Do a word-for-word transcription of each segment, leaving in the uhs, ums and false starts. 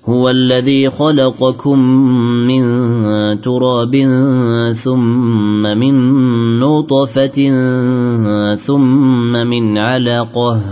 هو الذي خلقكم من تراب ثم من نطفة ثم من علقة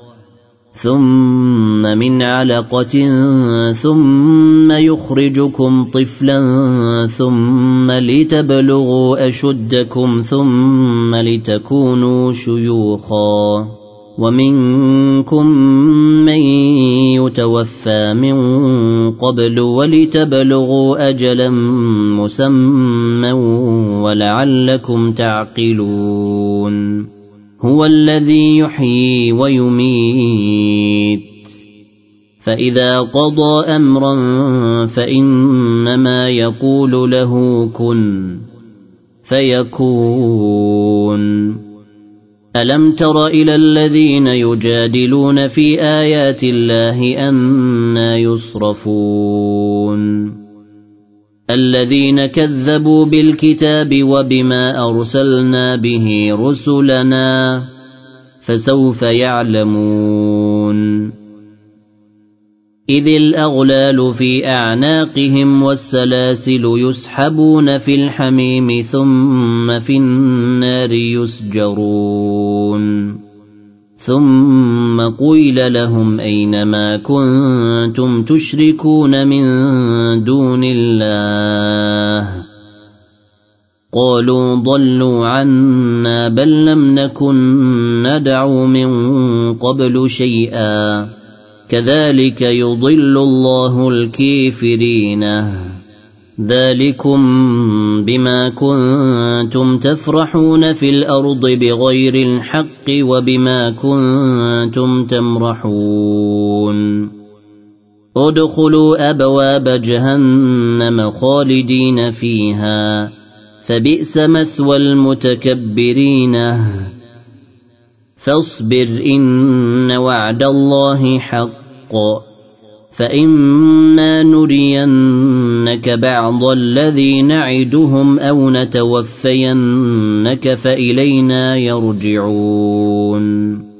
ثم من علقة ثم يخرجكم طفلا ثم لتبلغوا أشدكم ثم لتكونوا شيوخا ومنكم من يتوفى من قبل ولتبلغوا أجلا مسمى ولعلكم تعقلون هو الذي يحيي ويميت فإذا قضى أمرا فإنما يقول له كن فيكون ألم تر إلى الذين يجادلون في آيات الله أنى يصرفون الذين كذبوا بالكتاب وبما أرسلنا به رسلنا فسوف يعلمون إذ الأغلال في أعناقهم والسلاسل يسحبون في الحميم ثم في النار يسجرون ثم قيل لهم أينما كنتم تشركون من دون الله قالوا ضلوا عنا بل لم نكن ندعو من قبل شيئا كذلك يضل الله الكافرين ذلكم بما كنتم تفرحون في الأرض بغير الحق وبما كنتم تمرحون ادخلوا أبواب جهنم خالدين فيها فبئس مثوى المتكبرين فاصبر إن وعد الله حق فإما نرينك بعض الذي نعدهم أو نتوفينك فإلينا يرجعون